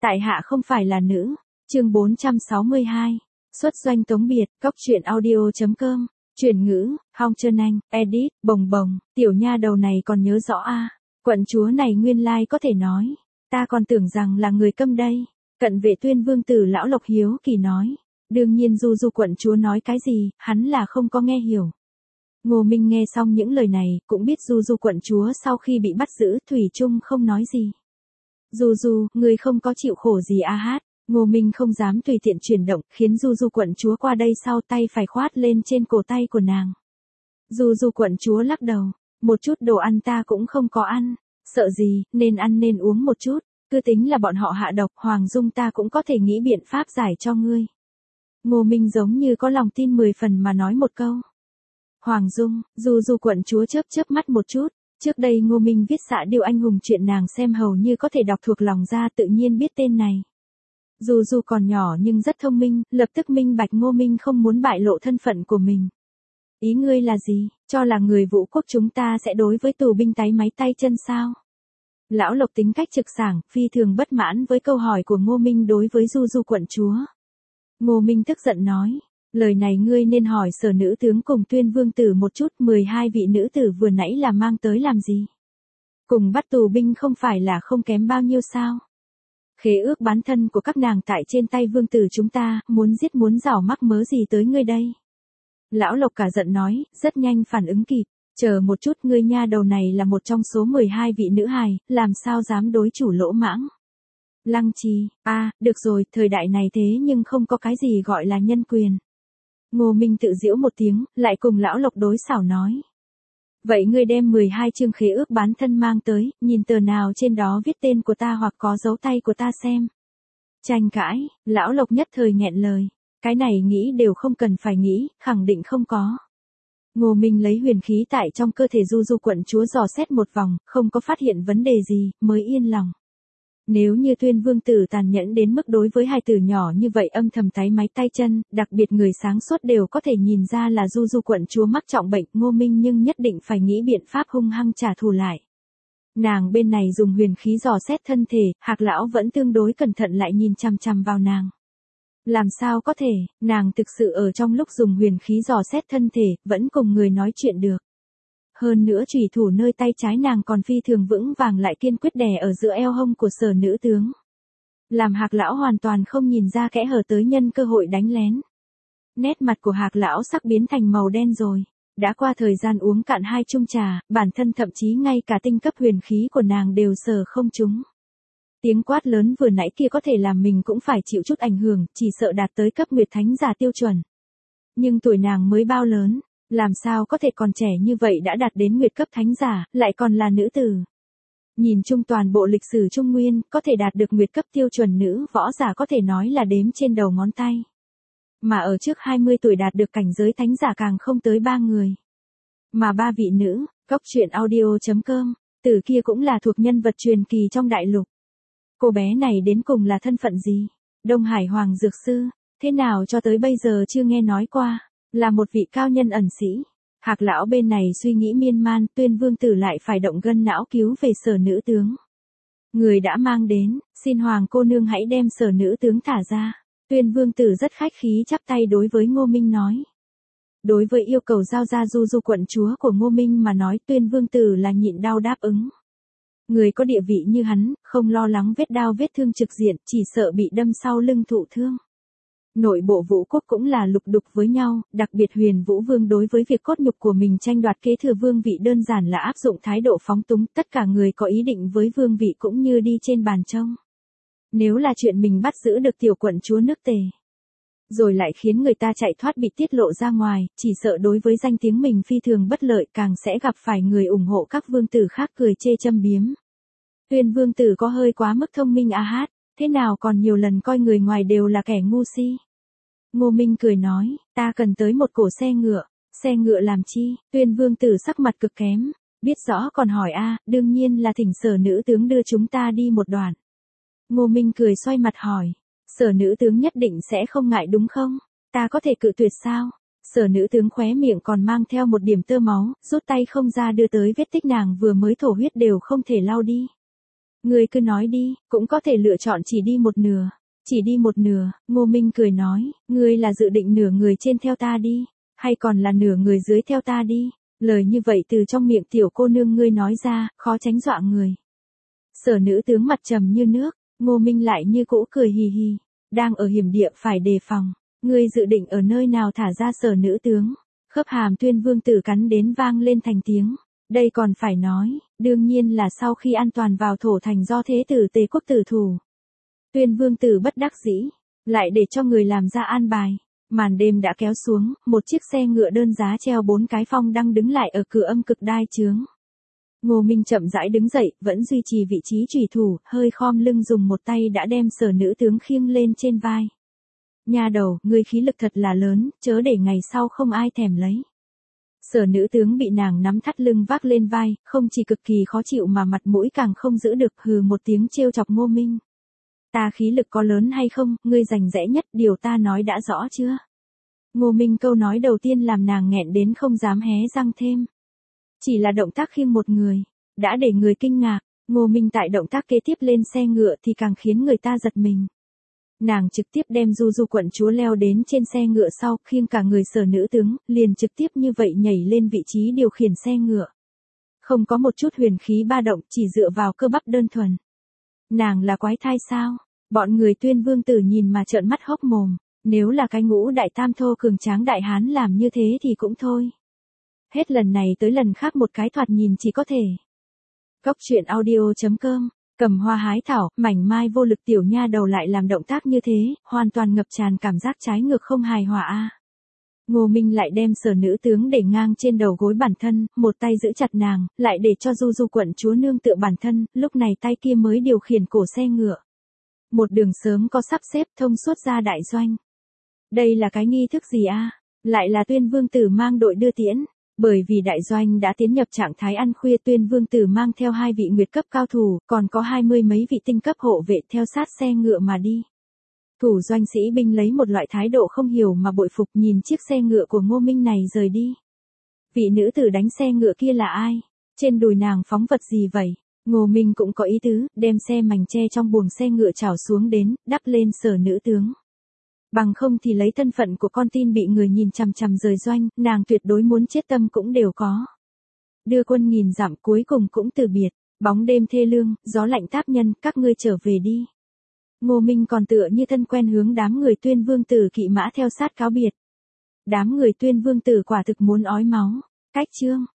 Tại hạ không phải là nữ. Chương 462. Xuất doanh tống biệt, Cóc truyện audio.com. Chuyển ngữ, Hong Trân Anh, edit, bồng bồng, tiểu nha đầu này còn nhớ rõ a. Quận chúa này nguyên lai có thể nói. Ta còn tưởng rằng là người câm đây. Cận vệ Tuyên Vương tử lão Lộc hiếu kỳ nói. Đương nhiên Du quận chúa nói cái gì, hắn là không có nghe hiểu. Ngô Minh nghe xong những lời này, cũng biết Du quận chúa sau khi bị bắt giữ, thủy chung không nói gì. Du, người không có chịu khổ gì a hát. Ngô Minh không dám tùy tiện chuyển động, khiến Du quận chúa qua đây sau tay phải khoát lên trên cổ tay của nàng. Du quận chúa lắc đầu, một chút đồ ăn ta cũng không có ăn, sợ gì, nên ăn nên uống một chút, cứ tính là bọn họ hạ độc, Hoàng Dung ta cũng có thể nghĩ biện pháp giải cho ngươi. Ngô Minh giống như có lòng tin 10 phần mà nói một câu. Hoàng Dung, Du quận chúa chớp mắt một chút, trước đây Ngô Minh viết Xạ Điêu Anh Hùng chuyện nàng xem hầu như có thể đọc thuộc lòng ra, tự nhiên biết tên này. Du còn nhỏ nhưng rất thông minh, lập tức minh bạch Ngô Minh không muốn bại lộ thân phận của mình. Ý ngươi là gì, cho là người Vũ quốc chúng ta sẽ đối với tù binh táy máy tay chân sao? Lão Lộc tính cách trực sảng, phi thường bất mãn với câu hỏi của Ngô Minh đối với Du quận chúa. Ngô Minh tức giận nói, lời này ngươi nên hỏi Sở nữ tướng cùng Tuyên Vương tử một chút, 12 vị nữ tử vừa nãy là mang tới làm gì? Cùng bắt tù binh không phải là không kém bao nhiêu sao? Khế ước bán thân của các nàng tại trên tay vương tử chúng ta, muốn giết muốn rảo mắc mớ gì tới ngươi đây? Lão Lộc cả giận nói, rất nhanh phản ứng kịp, chờ một chút, ngươi nha đầu này là một trong số 12 vị nữ hài, làm sao dám đối chủ lỗ mãng? Lăng Trì, được rồi, thời đại này thế nhưng không có cái gì gọi là nhân quyền. Ngô Minh tự giễu một tiếng, lại cùng Lão Lộc đối xảo nói. Vậy ngươi đem 12 chương khế ước bán thân mang tới, nhìn tờ nào trên đó viết tên của ta hoặc có dấu tay của ta xem. Tranh cãi, Lão Lộc nhất thời nghẹn lời. Cái này nghĩ đều không cần phải nghĩ, khẳng định không có. Ngô Minh lấy huyền khí tại trong cơ thể Du quận chúa dò xét một vòng, không có phát hiện vấn đề gì, mới yên lòng. Nếu như Tuyên Vương tử tàn nhẫn đến mức đối với hài tử nhỏ như vậy âm thầm táy máy tay chân, đặc biệt người sáng suốt đều có thể nhìn ra là Du quận chúa mắc trọng bệnh, Ngô Minh nhưng nhất định phải nghĩ biện pháp hung hăng trả thù lại. Nàng bên này dùng huyền khí dò xét thân thể, Hạc lão vẫn tương đối cẩn thận lại nhìn chằm chằm vào nàng. Làm sao có thể, nàng thực sự ở trong lúc dùng huyền khí dò xét thân thể, vẫn cùng người nói chuyện được. Hơn nữa chủy thủ nơi tay trái nàng còn phi thường vững vàng lại kiên quyết đè ở giữa eo hông của Sở nữ tướng. Làm Hạc lão hoàn toàn không nhìn ra kẽ hở tới nhân cơ hội đánh lén. Nét mặt của Hạc lão sắc biến thành màu đen rồi. Đã qua thời gian uống cạn 2 chung trà, bản thân thậm chí ngay cả tinh cấp huyền khí của nàng đều sờ không trúng. Tiếng quát lớn vừa nãy kia có thể làm mình cũng phải chịu chút ảnh hưởng, chỉ sợ đạt tới cấp Nguyệt Thánh giả tiêu chuẩn. Nhưng tuổi nàng mới bao lớn, làm sao có thể còn trẻ như vậy đã đạt đến Nguyệt cấp Thánh giả, lại còn là nữ tử. Nhìn chung toàn bộ lịch sử Trung Nguyên, có thể đạt được Nguyệt cấp tiêu chuẩn nữ võ giả có thể nói là đếm trên đầu ngón tay. Mà ở trước 20 tuổi đạt được cảnh giới Thánh giả càng không tới 3 người. Mà 3 vị nữ, Cóc truyện audio.com, tử kia cũng là thuộc nhân vật truyền kỳ trong đại lục. Cô bé này đến cùng là thân phận gì? Đông Hải Hoàng Dược Sư, thế nào cho tới bây giờ chưa nghe nói qua, là một vị cao nhân ẩn sĩ. Hạc lão bên này suy nghĩ miên man, Tuyên Vương tử lại phải động gân não cứu về Sở nữ tướng. Người đã mang đến, xin Hoàng cô nương hãy đem Sở nữ tướng thả ra. Tuyên Vương tử rất khách khí chắp tay đối với Ngô Minh nói. Đối với yêu cầu giao ra Du quận chúa của Ngô Minh mà nói, Tuyên Vương tử là nhịn đau đáp ứng. Người có địa vị như hắn, không lo lắng vết đao vết thương trực diện, chỉ sợ bị đâm sau lưng thụ thương. Nội bộ Vũ quốc cũng là lục đục với nhau, đặc biệt Huyền Vũ Vương đối với việc cốt nhục của mình tranh đoạt kế thừa vương vị đơn giản là áp dụng thái độ phóng túng, tất cả người có ý định với vương vị cũng như đi trên bàn trông. Nếu là chuyện mình bắt giữ được tiểu quận chúa nước Tề, rồi lại khiến người ta chạy thoát bị tiết lộ ra ngoài, chỉ sợ đối với danh tiếng mình phi thường bất lợi, càng sẽ gặp phải người ủng hộ các vương tử khác cười chê châm biếm. Tuyên Vương tử có hơi quá mức thông minh hát, thế nào còn nhiều lần coi người ngoài đều là kẻ ngu si. Ngô Minh cười nói, ta cần tới một cổ xe ngựa làm chi? Tuyên Vương tử sắc mặt cực kém, biết rõ còn hỏi đương nhiên là thỉnh Sở nữ tướng đưa chúng ta đi một đoạn. Ngô Minh cười xoay mặt hỏi, Sở nữ tướng nhất định sẽ không ngại đúng không? Ta có thể cự tuyệt sao? Sở nữ tướng khóe miệng còn mang theo một điểm tơ máu, rút tay không ra đưa tới vết tích nàng vừa mới thổ huyết đều không thể lau đi. Ngươi cứ nói đi, cũng có thể lựa chọn chỉ đi một nửa. Chỉ đi một nửa, Ngô Minh cười nói, ngươi là dự định nửa người trên theo ta đi, hay còn là nửa người dưới theo ta đi. Lời như vậy từ trong miệng tiểu cô nương ngươi nói ra, khó tránh dọa người. Sở nữ tướng mặt trầm như nước, Ngô Minh lại như cũ cười hì hì, đang ở hiểm địa phải đề phòng. Ngươi dự định ở nơi nào thả ra sở nữ tướng? Khớp hàm Tuyên Vương tử cắn đến vang lên thành tiếng. Đây còn phải nói, đương nhiên là sau khi an toàn vào thổ thành do thế tử Tề quốc tử thủ. Tuyên Vương tử bất đắc dĩ, lại để cho người làm ra an bài. Màn đêm đã kéo xuống, một chiếc xe ngựa đơn giá treo 4 cái phong đăng đứng lại ở cửa Âm Cực Đai chướng. Ngô Minh chậm rãi đứng dậy, vẫn duy trì vị trí chủy thủ, hơi khom lưng dùng một tay đã đem sở nữ tướng khiêng lên trên vai. Nha đầu, ngươi khí lực thật là lớn, chớ để ngày sau không ai thèm lấy. Sở nữ tướng bị nàng nắm thắt lưng vác lên vai, không chỉ cực kỳ khó chịu mà mặt mũi càng không giữ được, hừ một tiếng trêu chọc Ngô Minh. Ta khí lực có lớn hay không, ngươi rành rẽ nhất, điều ta nói đã rõ chưa? Ngô Minh câu nói đầu tiên làm nàng nghẹn đến không dám hé răng thêm. Chỉ là động tác khiêng một người, đã để người kinh ngạc. Ngô Minh tại động tác kế tiếp lên xe ngựa thì càng khiến người ta giật mình. Nàng trực tiếp đem Du Du quận chúa leo đến trên xe ngựa sau, khiêng cả người sở nữ tướng, liền trực tiếp như vậy nhảy lên vị trí điều khiển xe ngựa. Không có một chút huyền khí ba động, chỉ dựa vào cơ bắp đơn thuần. Nàng là quái thai sao? Bọn người Tuyên Vương tử nhìn mà trợn mắt hốc mồm, nếu là cái ngũ đại tam thô cường tráng đại hán làm như thế thì cũng thôi. Hết lần này tới lần khác một cái thoạt nhìn chỉ có thể. Cốc truyện audio.com, cầm hoa hái thảo, mảnh mai vô lực tiểu nha đầu lại làm động tác như thế, hoàn toàn ngập tràn cảm giác trái ngược không hài hòa a. Ngô Minh lại đem sở nữ tướng để ngang trên đầu gối bản thân, một tay giữ chặt nàng, lại để cho Du Du quận chúa nương tựa bản thân, lúc này tay kia mới điều khiển cổ xe ngựa. Một đường sớm có sắp xếp thông suốt ra đại doanh. Đây là cái nghi thức gì a? Lại là Tuyên Vương tử mang đội đưa tiễn. Bởi vì đại doanh đã tiến nhập trạng thái ăn khuya, Tuyên Vương tử mang theo 2 vị nguyệt cấp cao thủ, còn có 20 mấy vị tinh cấp hộ vệ theo sát xe ngựa mà đi. Thủ doanh sĩ binh lấy một loại thái độ không hiểu mà bội phục nhìn chiếc xe ngựa của Ngô Minh này rời đi. Vị nữ tử đánh xe ngựa kia là ai? Trên đùi nàng phóng vật gì vậy? Ngô Minh cũng có ý tứ, đem xe mảnh tre trong buồng xe ngựa trảo xuống đến, đắp lên sở nữ tướng. Bằng không thì lấy thân phận của con tin bị người nhìn chằm chằm rời doanh, nàng tuyệt đối muốn chết tâm cũng đều có. Đưa quân nghìn dặm cuối cùng cũng từ biệt, bóng đêm thê lương, gió lạnh táp nhân, các ngươi trở về đi. Ngô Minh còn tựa như thân quen hướng đám người Tuyên Vương tử kỵ mã theo sát cáo biệt. Đám người Tuyên Vương tử quả thực muốn ói máu. Cách chương